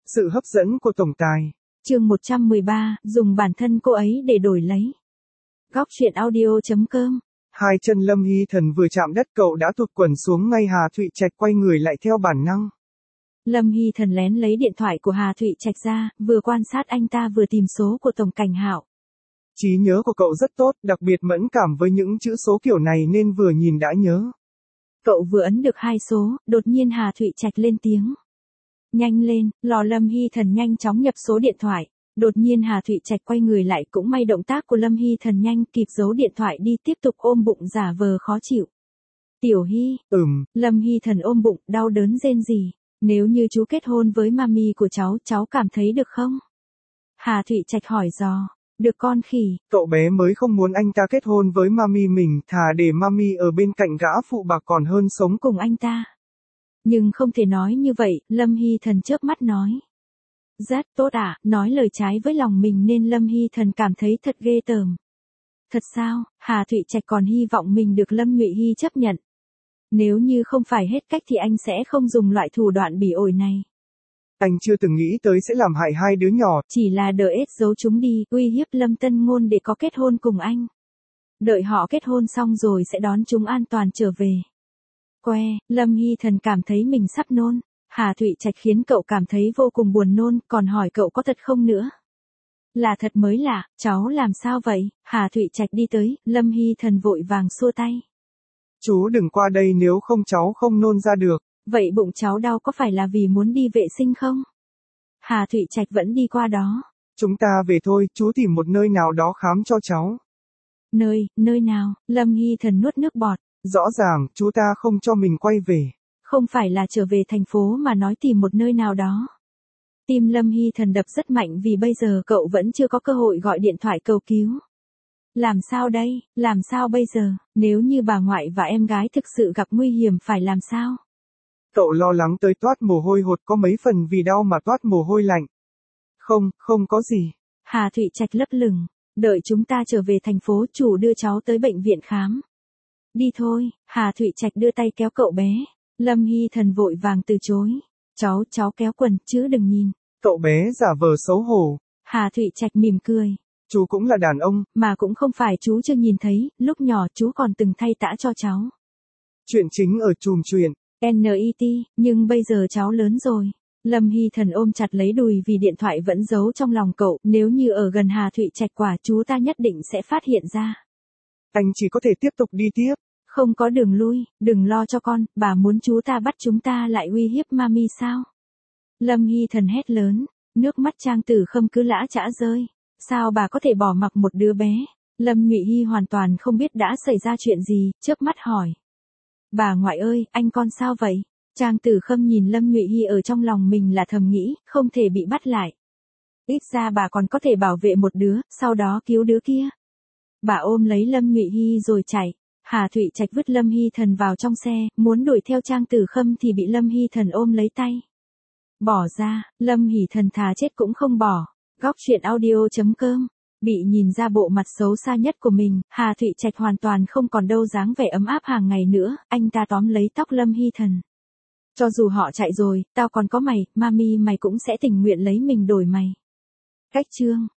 Sự hấp dẫn của tổng tài. Chương 113, dùng bản thân cô ấy để đổi lấy. Góc truyện audio.com. Hai chân Lâm Hy Thần vừa chạm đất cậu đã tụt quần xuống ngay. Hà Thụy Trạch quay người lại theo bản năng. Lâm Hy Thần lén lấy điện thoại của Hà Thụy Trạch ra, vừa quan sát anh ta vừa tìm số của Tổng Cảnh Hạo. Trí nhớ của cậu rất tốt, đặc biệt mẫn cảm với những chữ số kiểu này nên vừa nhìn đã nhớ. Cậu vừa ấn được 2 số, đột nhiên Hà Thụy Trạch lên tiếng. Nhanh lên, Lâm Hy Thần nhanh chóng nhập số điện thoại. Đột nhiên Hà Thụy Trạch quay người lại, cũng may động tác của Lâm Hy Thần nhanh, kịp giấu điện thoại đi, tiếp tục ôm bụng giả vờ khó chịu. Tiểu Hy. Lâm Hy Thần ôm bụng, đau đớn rên rỉ. Nếu như chú kết hôn với mami của cháu cảm thấy được không? Hà Thụy Trạch hỏi dò. Được con khỉ. Cậu bé mới không muốn anh ta kết hôn với mami mình, thà để mami ở bên cạnh gã phụ bạc còn hơn sống cùng anh ta. Nhưng không thể nói như vậy, Lâm Hy Thần chớp mắt nói. Rất tốt à, nói lời trái với lòng mình nên Lâm Hy Thần cảm thấy thật ghê tởm. Thật sao, Hà Thụy Trạch còn hy vọng mình được Lâm Nhụy Hy chấp nhận. Nếu như không phải hết cách thì anh sẽ không dùng loại thủ đoạn bỉ ổi này. Anh chưa từng nghĩ tới sẽ làm hại hai đứa nhỏ. Chỉ là đợi ết giấu chúng đi, uy hiếp Lâm Tân Ngôn để có kết hôn cùng anh. Đợi họ kết hôn xong rồi sẽ đón chúng an toàn trở về. Lâm Hy Thần cảm thấy mình sắp nôn. Hà Thụy Trạch khiến cậu cảm thấy vô cùng buồn nôn, còn hỏi cậu có thật không nữa. Là thật mới lạ, cháu làm sao vậy? Hà Thụy Trạch đi tới, Lâm Hy Thần vội vàng xua tay. Chú đừng qua đây nếu không cháu không nôn ra được. Vậy bụng cháu đau có phải là vì muốn đi vệ sinh không? Hà Thụy Trạch vẫn đi qua đó. Chúng ta về thôi, chú tìm một nơi nào đó khám cho cháu. Nơi nào? Lâm Hy Thần nuốt nước bọt. Rõ ràng, chú ta không cho mình quay về. Không phải là trở về thành phố mà nói tìm một nơi nào đó. Tim Lâm Hy Thần đập rất mạnh vì bây giờ cậu vẫn chưa có cơ hội gọi điện thoại cầu cứu. Làm sao đây, làm sao bây giờ, nếu như bà ngoại và em gái thực sự gặp nguy hiểm phải làm sao? Cậu lo lắng tới toát mồ hôi hột, có mấy phần vì đau mà toát mồ hôi lạnh. Không có gì. Hà Thụy Trạch lấp lửng, đợi chúng ta trở về thành phố chủ đưa cháu tới bệnh viện khám. Đi thôi, Hà Thụy Trạch đưa tay kéo cậu bé. Lâm Hy Thần vội vàng từ chối. Cháu kéo quần, chứ đừng nhìn. Cậu bé giả vờ xấu hổ. Hà Thụy Trạch mỉm cười. Chú cũng là đàn ông. Mà cũng không phải chú chưa nhìn thấy, lúc nhỏ chú còn từng thay tã cho cháu. Chuyện chính ở chùm chuyện. NET, nhưng bây giờ cháu lớn rồi. Lâm Hy Thần ôm chặt lấy đùi vì điện thoại vẫn giấu trong lòng cậu, nếu như ở gần Hà Thụy Trạch quả chú ta nhất định sẽ phát hiện ra. Anh chỉ có thể tiếp tục đi tiếp. Không có đường lui, đừng lo cho con, bà muốn chú ta bắt chúng ta lại uy hiếp mami sao? Lâm Hy Thần hét lớn, nước mắt Trang Tử Khâm cứ lã chã rơi. Sao bà có thể bỏ mặc một đứa bé? Lâm Nhụy Hy hoàn toàn không biết đã xảy ra chuyện gì, chớp mắt hỏi. Bà ngoại ơi, anh con sao vậy? Trang Tử Khâm nhìn Lâm Nhụy Hy ở trong lòng mình là thầm nghĩ, không thể bị bắt lại. Ít ra bà còn có thể bảo vệ một đứa, sau đó cứu đứa kia. Bà ôm lấy Lâm Nhụy Hy rồi chạy. Hà Thụy Trạch vứt Lâm Hy Thần vào trong xe, muốn đuổi theo Trang Tử Khâm thì bị Lâm Hy Thần ôm lấy tay. Bỏ ra, Lâm Hy Thần thà chết cũng không bỏ. Góc truyện audio.com. Bị nhìn ra bộ mặt xấu xa nhất của mình, Hà Thụy Trạch hoàn toàn không còn đâu dáng vẻ ấm áp hàng ngày nữa, anh ta tóm lấy tóc Lâm Hy Thần. Cho dù họ chạy rồi, tao còn có mày, mami mày cũng sẽ tình nguyện lấy mình đổi mày. Cách chương.